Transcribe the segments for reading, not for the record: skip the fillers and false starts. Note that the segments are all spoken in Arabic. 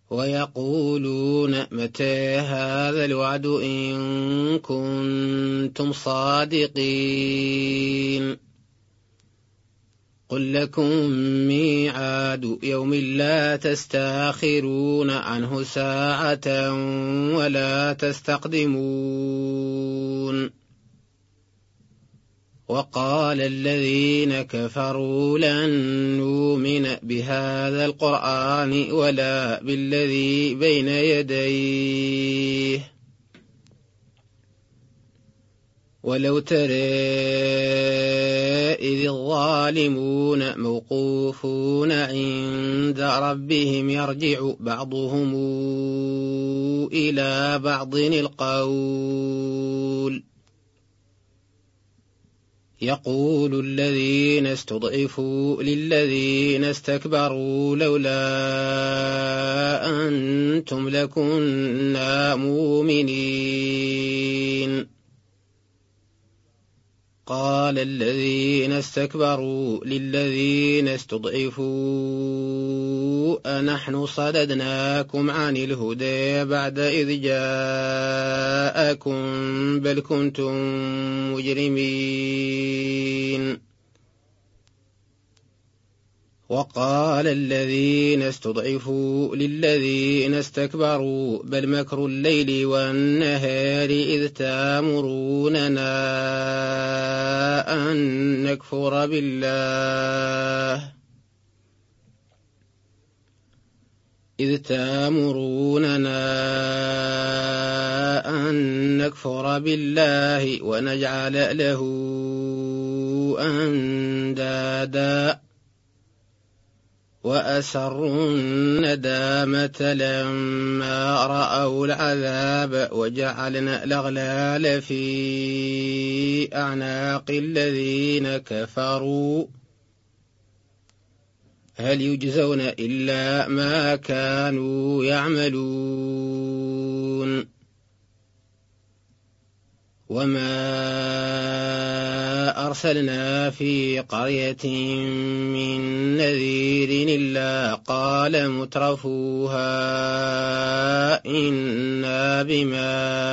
ويقولون متى هذا الوعد إن كنتم صادقين قل لكم ميعاد يوم لا تستأخرون عنه ساعة ولا تستقدمون وقال الذين كفروا لن نؤمن بهذا القرآن ولا بالذي بين يديه ولو ترى إذ الظالمون موقوفون عند ربهم يرجع بعضهم إلى بعض القول يقول الذين استضعفوا للذين استكبروا لولا أنتم لكنا مؤمنين قال الذين استكبروا للذين استضعفوا أنحن صددناكم عن الهدى بعد إذ جاءكم بل كنتم مجرمين وقال الذين استضعفوا للذين استكبروا بل مكر الليل والنهار إذ تأمروننا أن نكفر بالله ونجعل له أندادا وأسروا الندامة لما رأوا العذاب وجعلنا الأغلال في أعناق الذين كفروا هل يجزون إلا ما كانوا يعملون وما أرسلنا في قرية من نذير إلا قال مترفوها إنا بما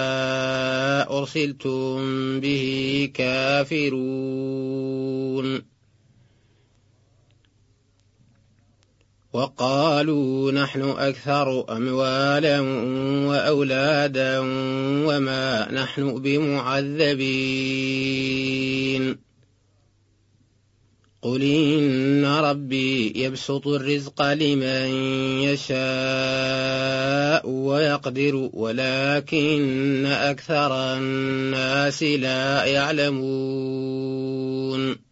أرسلتم به كافرون وقالوا نحن أكثر أموالا وأولادا وما نحن بمعذبين قل إن ربي يبسط الرزق لمن يشاء ويقدر ولكن أكثر الناس لا يعلمون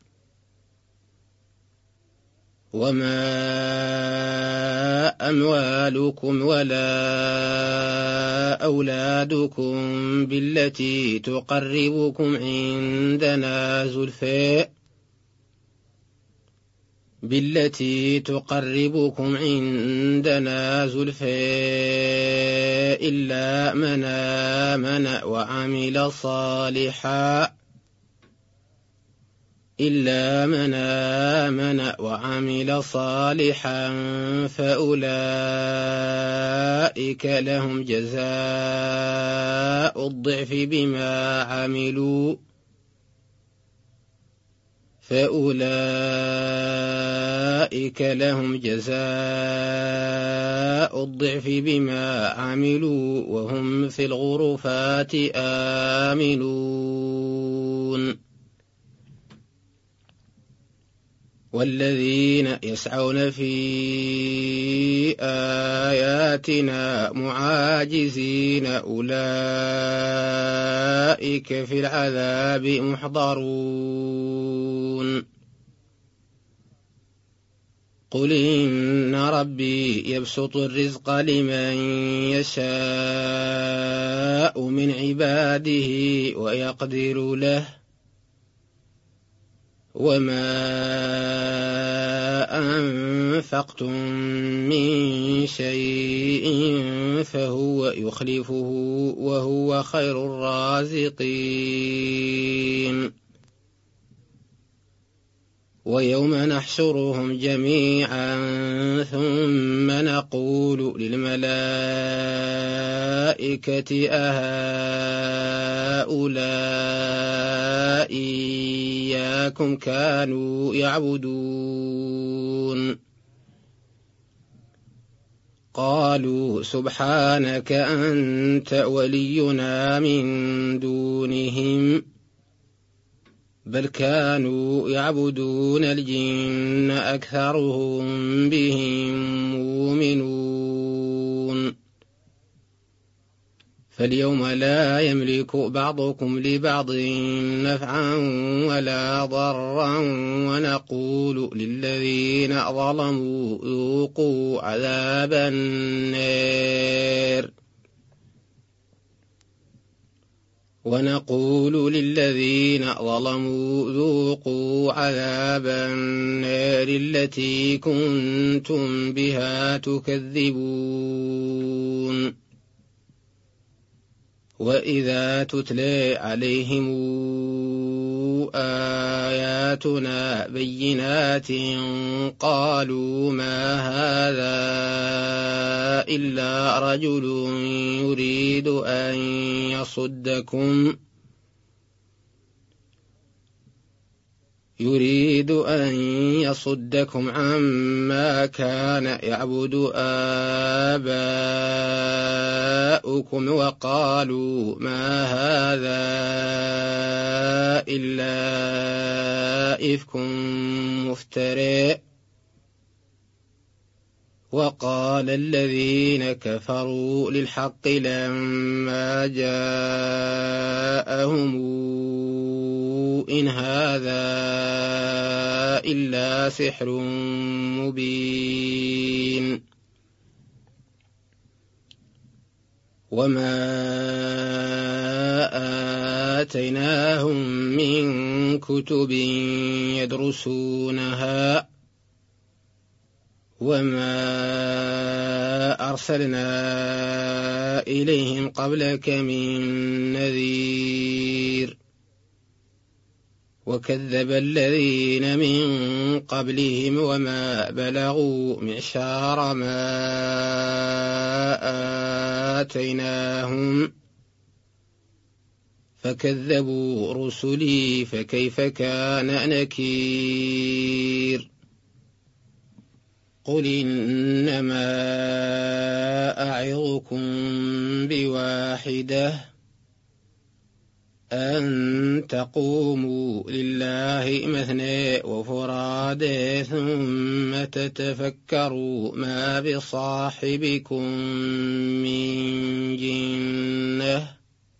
وما أموالكم ولا أولادكم بالتي تقربكم عندنا زلفى إلا من آمن وعمل صالحا فأولئك لهم جزاء الضعف بما عملوا وهم في الغرفات آمنون والذين يسعون في آياتنا معاجزين أولئك في العذاب محضرون قل إن ربي يبسط الرزق لمن يشاء من عباده ويقدر له وما أنفقتم من شيء فهو يخلفه وهو خير الرازقين ويوم نحشرهم جميعا ثم نقول للملائكة أهؤلاء إياكم كانوا يعبدون قالوا سبحانك أنت ولينا من دونهم بل كانوا يعبدون الجن أكثرهم بهم مؤمنون فاليوم لا يملك بعضكم لبعض نفعا ولا ضرا ونقول للذين ظلموا ذوقوا عذاب النار التي كنتم بها تكذبون وإذا تتلى عليهم آياتنا بينات قالوا ما هذا إلا رجل يريد أن يصدكم عما كان يعبد آباؤكم وقالوا ما هذا إلا إفك مفترى وقال الذين كفروا للحق لما جاءهم إن هذا إلا سحر مبين وما آتيناهم من كتب يدرسونها وما أرسلنا إليهم قبلك من نذير وكذب الذين من قبلهم وما بلغوا معشار ما آتيناهم فكذبوا رسلي فكيف كان نكير قل إنما أعظكم بواحدة أن تقوموا لله مثنى وفرادى ثم تتفكروا ما بصاحبكم من جنة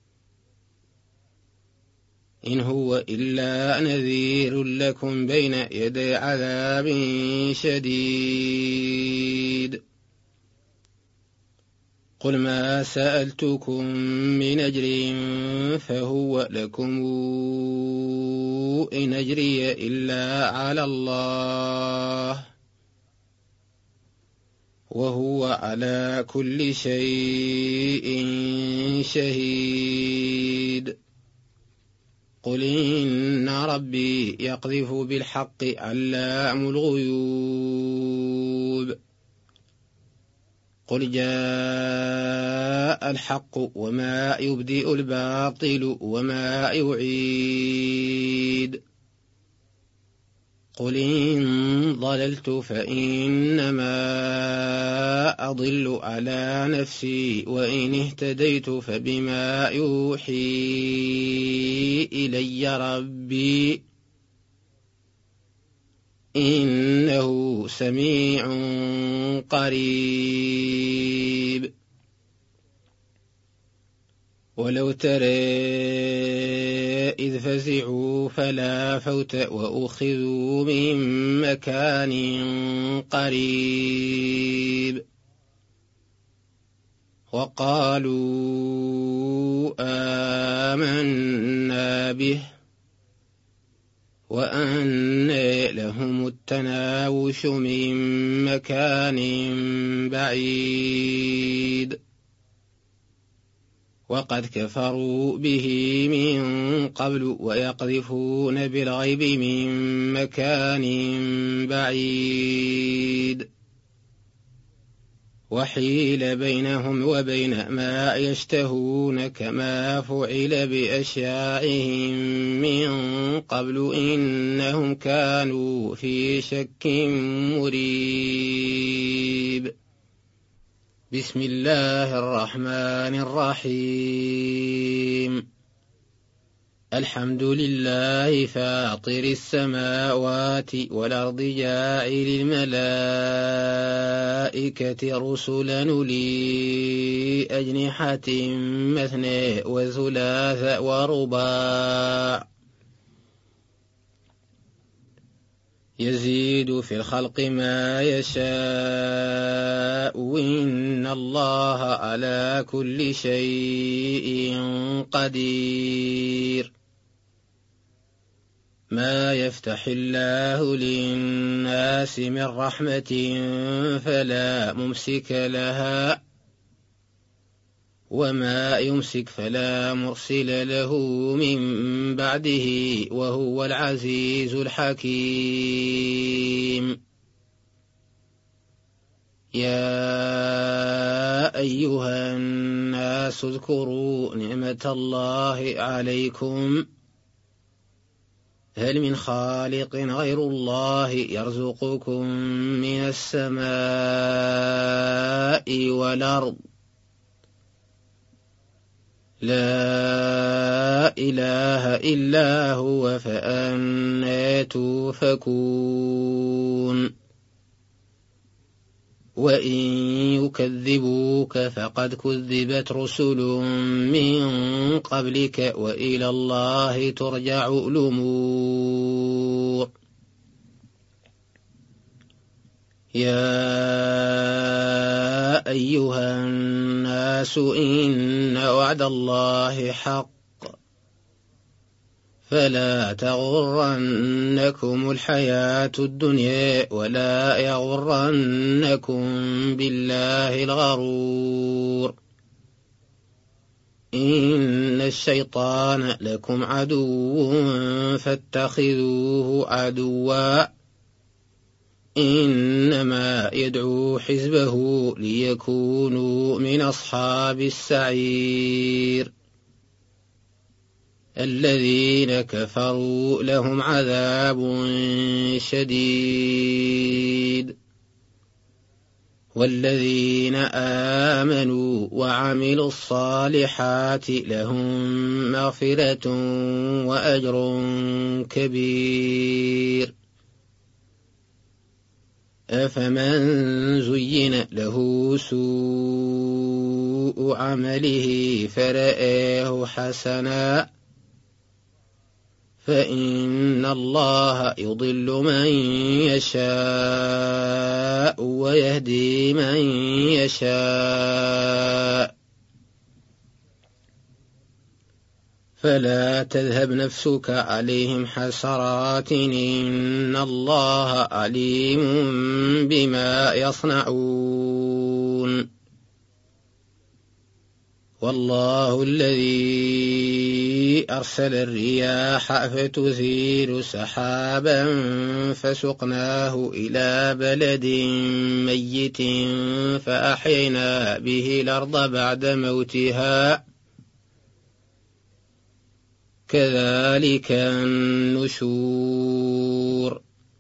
إن هو إلا نذير لكم بين يدي عذاب شديد قل ما سألتكم من أجر فهو لكم إن أجري إلا على الله وهو على كل شيء شهيد قل إن ربي يقذف بالحق علام الغيوب قل جاء الحق وما يبدئ الباطل وما يعيد قل إن ضللت فإنما أضل على نفسي وإن اهتديت فبما يوحي إلي ربي إنه سميع قريب ولو ترى إذ فزعوا فلا فوت وأخذوا من مكان قريب وقالوا آمنا به وأنى لهم التناوش من مكان بعيد وقد كفروا به من قبل ويقذفون بالغيب من مكان بعيد وحيل بينهم وبين ما يشتهون كما فعل بأشياعهم من قبل إنهم كانوا في شك مريب. بسم الله الرحمن الرحيم. الحمد لله فاطر السماوات والأرض جاعل الملائكة رسلا أولي أجنحة مثنى وثلاث ورباع يزيد في الخلق ما يشاء إن الله على كل شيء قدير. ما يفتح الله للناس من رحمة فلا ممسك لها وما يمسك فلا مرسل له من بعده وهو العزيز الحكيم. يا أيها الناس اذكروا نعمة الله عليكم هل من خالق غير الله يرزقكم من السماء والأرض لا إله إلا هو فأنى توفكون. وإن يكذبوك فقد كذبت رسل من قبلك وإلى الله ترجع الأمور. يا أيها الناس إن وعد الله حق فلا تغرنكم الحياة الدنيا ولا يغرنكم بالله الغرور. إن الشيطان لكم عدو فاتخذوه عدوا إنما يدعو حزبه ليكونوا من أصحاب السعير. الذين كفروا لهم عذاب شديد والذين آمنوا وعملوا الصالحات لهم مغفرة وأجر كبير. أفمن زين له سوء عمله فرآه حسنا فإن الله يضل من يشاء ويهدي من يشاء فلا تذهب نفسك عليهم حسرات إن الله عليم بما يصنعون. والله الذي أرسل الرياح فتثير سحابا فسقناه إلى بلد ميت فأحيينا به الأرض بعد موتها كذلك النشور.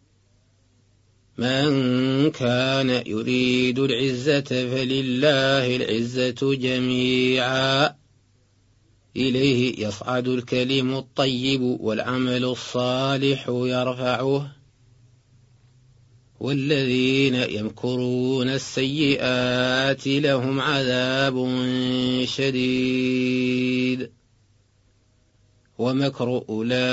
من كان يريد العزة فلله العزة جميعا إليه يصعد الكلم الطيب والعمل الصالح يرفعه والذين يمكرون السيئات لهم عذاب شديد ومكر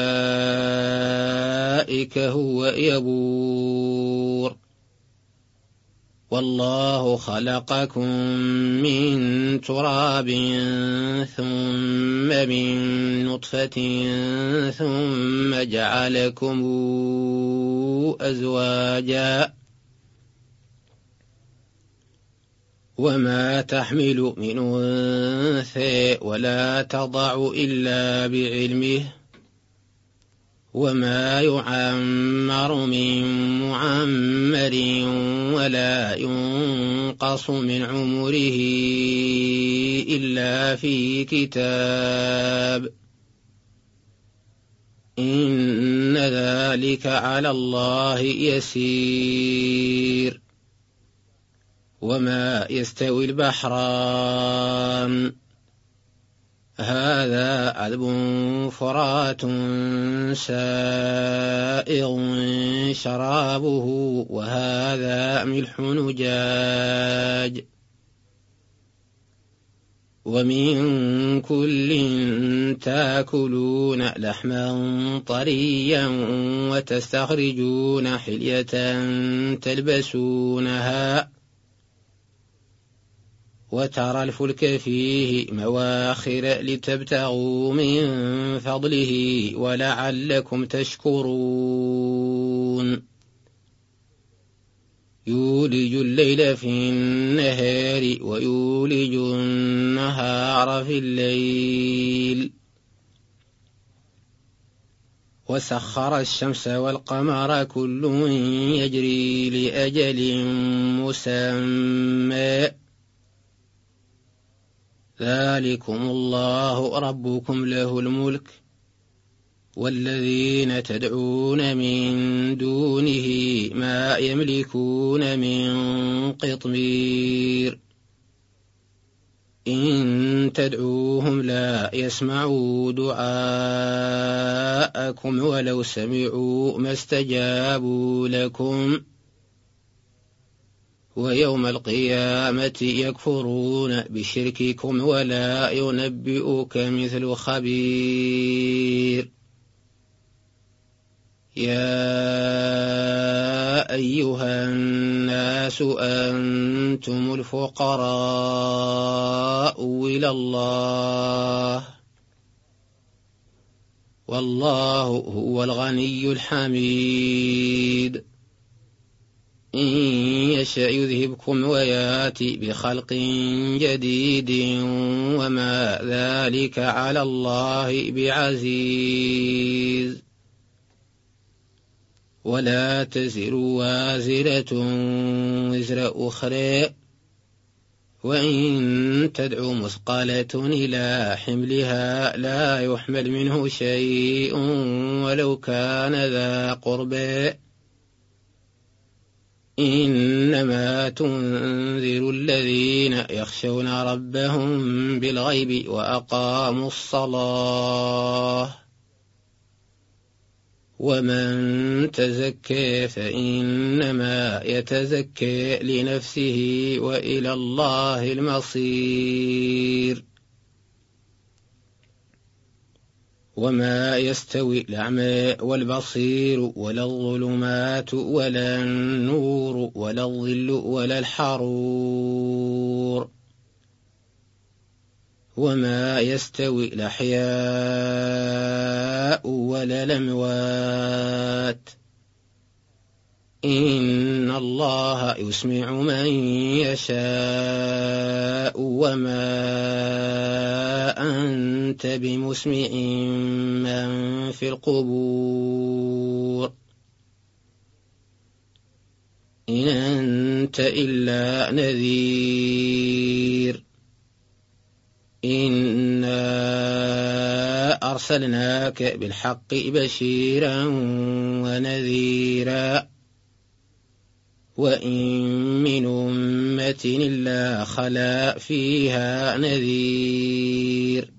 أولئك هو يبور. والله خلقكم من تراب ثم من نطفة ثم جعلكم أزواجا وما تحمل من أنثى ولا تضع إلا بعلمه وما يعمر من معمر ولا ينقص من عمره إلا في كتاب إن ذلك على الله يسير. وما يستوي البحران هذا عذب فرات سائغ شرابه وهذا ملح نجاج ومن كل تاكلون لحما طريا وتستخرجون حلية تلبسونها وترى الفلك فيه مواخر لتبتغوا من فضله ولعلكم تشكرون. يولج الليل في النهار ويولج النهار في الليل وسخر الشمس والقمر كل يجري لأجل مسمى ذلكم الله ربكم له الملك والذين تدعون من دونه ما يملكون من قطمير إن تدعوهم لا يسمعوا دعاءكم ولو سمعوا ما استجابوا لكم ويوم القيامة يكفرون بشرككم ولا ينبئك مثل خبير. يا أيها الناس أنتم الفقراء إلى الله والله هو الغني الحميد. إن يشأ يذهبكم ويأتي بخلق جديد وما ذلك على الله بعزيز. ولا تزر وازرة وزر أخرى وإن تدع مثقلة إلى حملها لا يحمل منه شيء ولو كان ذا قربى إنما تنذر الذين يخشون ربهم بالغيب وأقاموا الصلاة ومن تزكى فإنما يتزكى لنفسه وإلى الله المصير. وما يستوي الأعمى والبصير ولا الظلمات ولا النور ولا الظل ولا الحرور. وما يستوي الأحياء ولا الأموات إن الله يسمع من يشاء وما أنت بمسمع من في القبور إن أنت إلا نذير. إنا أرسلناك بالحق بشيرا ونذيرا وإن من أمة إلا خلا فيها نذير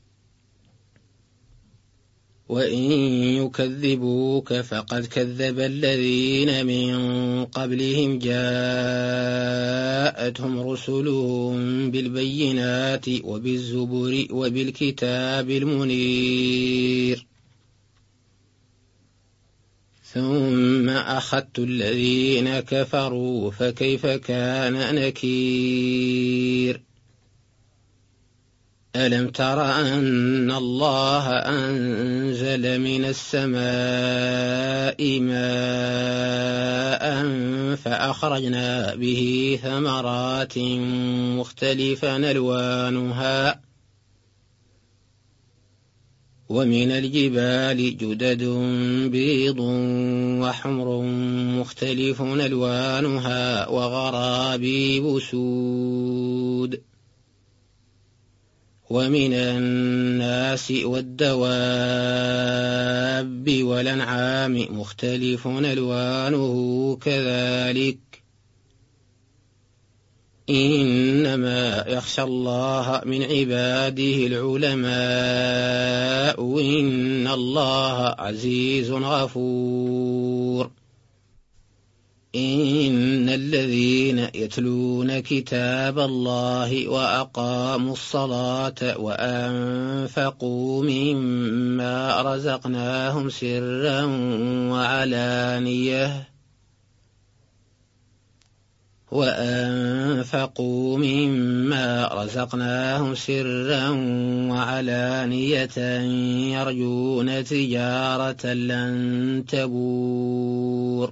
وإن يكذبوك فقد كذب الذين من قبلهم جاءتهم رسلهم بالبينات وبالزبر وبالكتاب المنير ثم أخذت الذين كفروا فكيف كان نكير. ألم تر أن الله أنزل من السماء ماء فأخرجنا به ثمرات مختلفا ألوانها ومن الجبال جدد بيض وحمر مختلف ألوانها وغرابيب سود ومن الناس والدواب والأنعام مختلف ألوانه كذلك إنما يخشى الله من عباده العلماء وإن الله عزيز غفور إن الذين يتلون كتاب الله وأقاموا الصلاة وأنفقوا مما رزقناهم سرا وعلانية يرجون تجارة لن تبور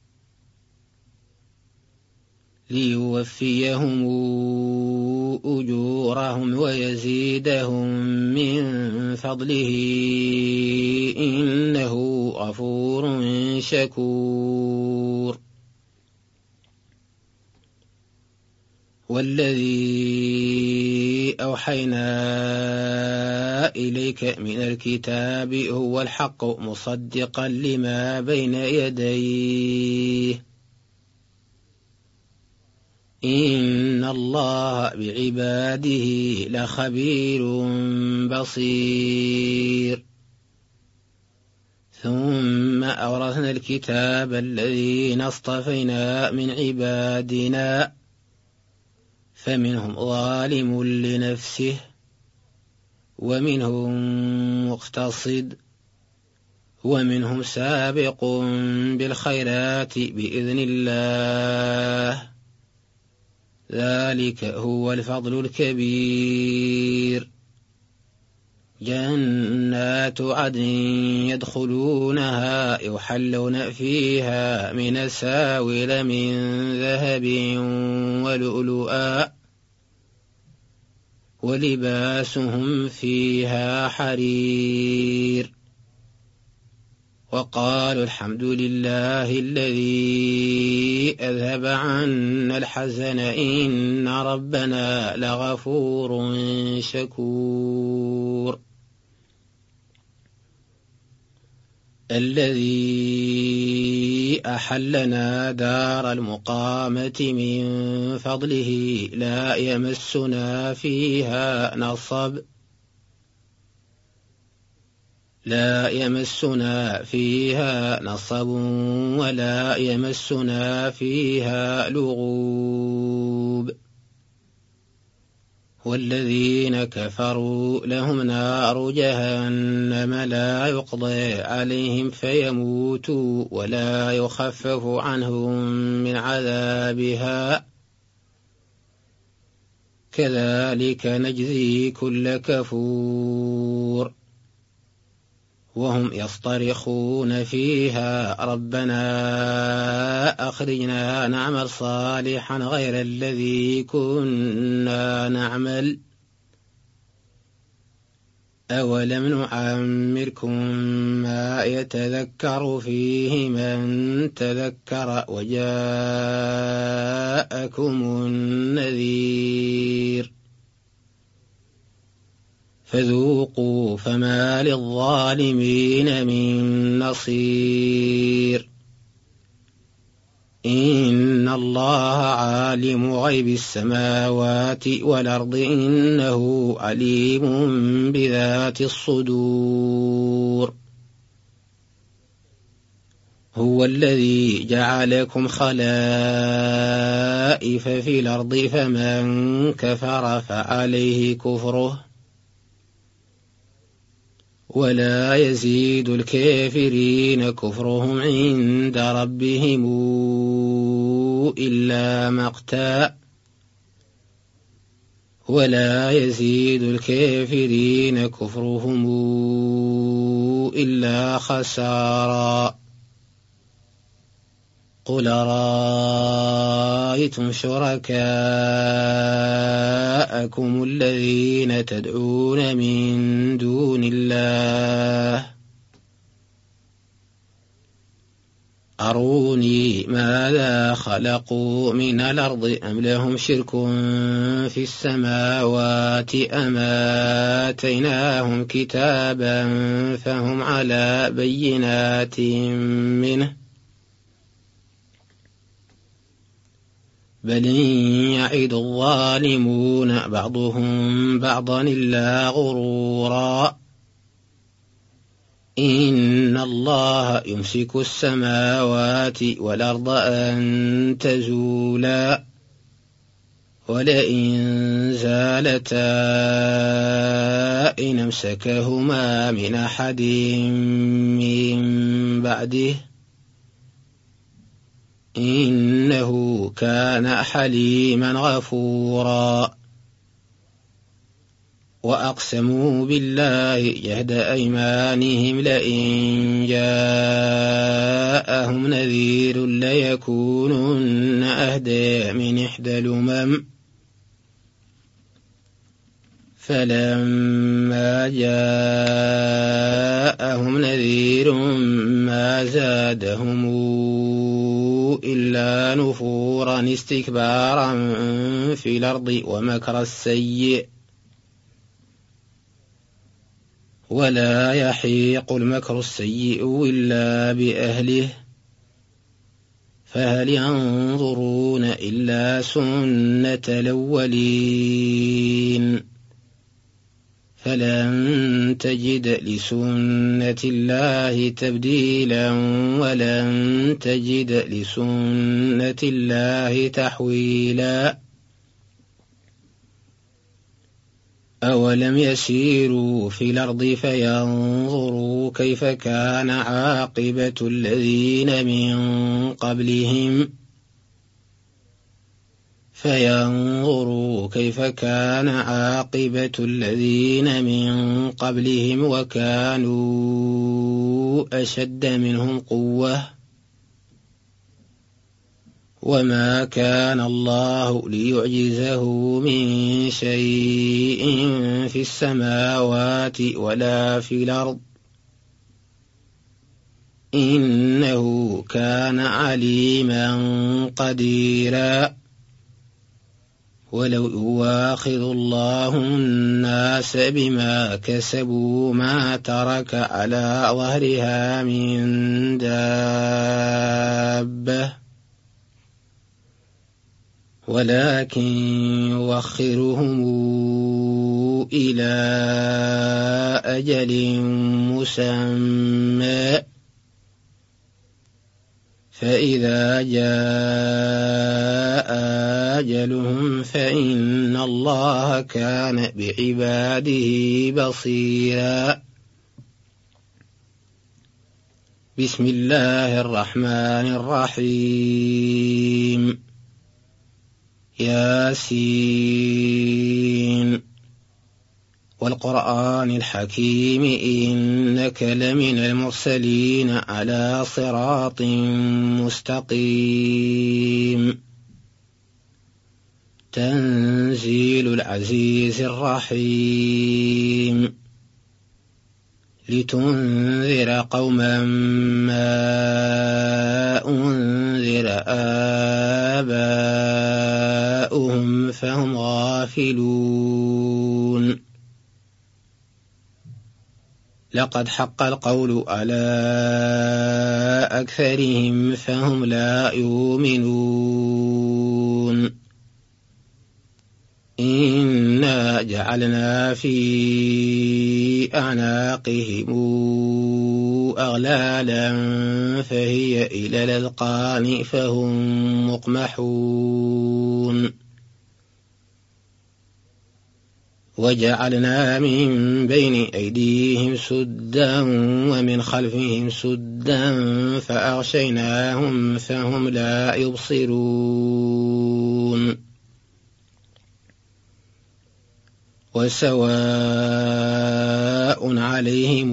ليوفيهم أجورهم ويزيدهم من فضله إنه غفور شكور والذي أوحينا إليك من الكتاب هو الحق مصدقا لما بين يديه إن الله بعباده لخبير بصير ثم أورثنا الكتاب الذين اصطفينا من عبادنا فمنهم ظالم لنفسه ومنهم مقتصد ومنهم سابق بالخيرات بإذن الله ذلك هو الفضل الكبير جنات عدن يدخلونها يحلون فيها من أساور من ذهب ولؤلؤا ولباسهم فيها حرير وقالوا الحمد لله الذي أذهب عنا الحزن إن ربنا لغفور شكور الذي أحلنا دار المقامة من فضله لا يمسنا فيها نصب ولا يمسنا فيها لغوب والذين كفروا لهم نار جهنم لا يقضى عليهم فيموتوا ولا يخفف عنهم من عذابها كذلك نجزي كل كفور وهم يصطرخون فيها ربنا أخرجنا نعمل صالحا غير الذي كنا نعمل أولم نعمركم ما يتذكر فيه من تذكر وجاءكم النذير فذوقوا فما للظالمين من نصير إن الله عالم غيب السماوات والأرض إنه عليم بذات الصدور هو الذي جعلكم خلائف في الأرض فمن كفر فعليه كفره ولا يزيد الكافرين كفرهم عند ربهم إلا مقتا ولا يزيد الكافرين كفرهم إلا خسارا. قل رأيتم شركاءكم الذين تدعون من دون الله أروني ماذا خلقوا من الأرض أم لهم شرك في السماوات أم آتيناهم كتابا فهم على بينات منه بل يعد الظالمون بعضهم بعضا إلا غرورا. إن الله يمسك السماوات والأرض أن تزولا ولئن زالتا إن أمسكهما من أحد من بعده إنه كان حليما غفورا. وأقسموا بالله جهد أيمانهم لئن جاءهم نذير ليكونن أهدى من إحدى الأمم فلما جاءهم نذير ما زادهم إلا نفورا استكبارا في الأرض ومكر السيء ولا يحيق المكر السيء إلا بأهله فهل ينظرون إلا سنة الأولين فلن تجد لسنة الله تبديلا ولن تجد لسنة الله تحويلا. أولم يسيروا في الأرض فينظروا كيف كان عاقبة الذين من قبلهم وكانوا أشد منهم قوة وما كان الله ليعجزه من شيء في السماوات ولا في الأرض إنه كان عليما قديرا. ولو يواخذ الله الناس بما كسبوا ما ترك على ظهرها من دابة ولكن يوخرهم إلى أجل مسمى فإذا جاء أجلهم فإن الله كان بعباده بصيرا. بسم الله الرحمن الرحيم. ياسين والقرآن الحكيم إنك لمن المرسلين على صراط مستقيم. تنزيل العزيز الرحيم. لتنذر قوما ما أنذر آباؤهم فهم غافلون. لقد حق القول على أكثرهم فهم لا يؤمنون. إنا جعلنا في أعناقهم أغلالا فهي إلى الأذقان فهم مقمحون. وجعلنا من بين أيديهم سدا ومن خلفهم سدا فأغشيناهم فهم لا يبصرون. وسواء عليهم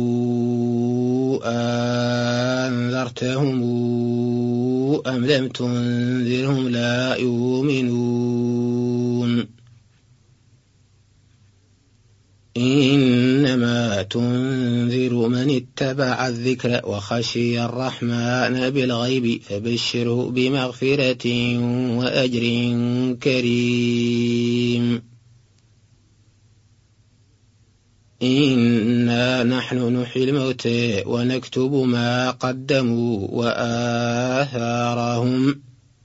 أنذرتهم أم لم تنذرهم لا يؤمنون إنما تنذر من اتبع الذكر وخشي الرحمن بالغيب فبشره بمغفرة وأجر كريم إنا نحن نحيي الموتى ونكتب ما قدموا وآثارهم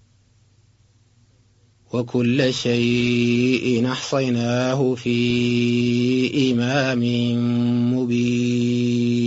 وكل شيء أحصيناه في إمام مبين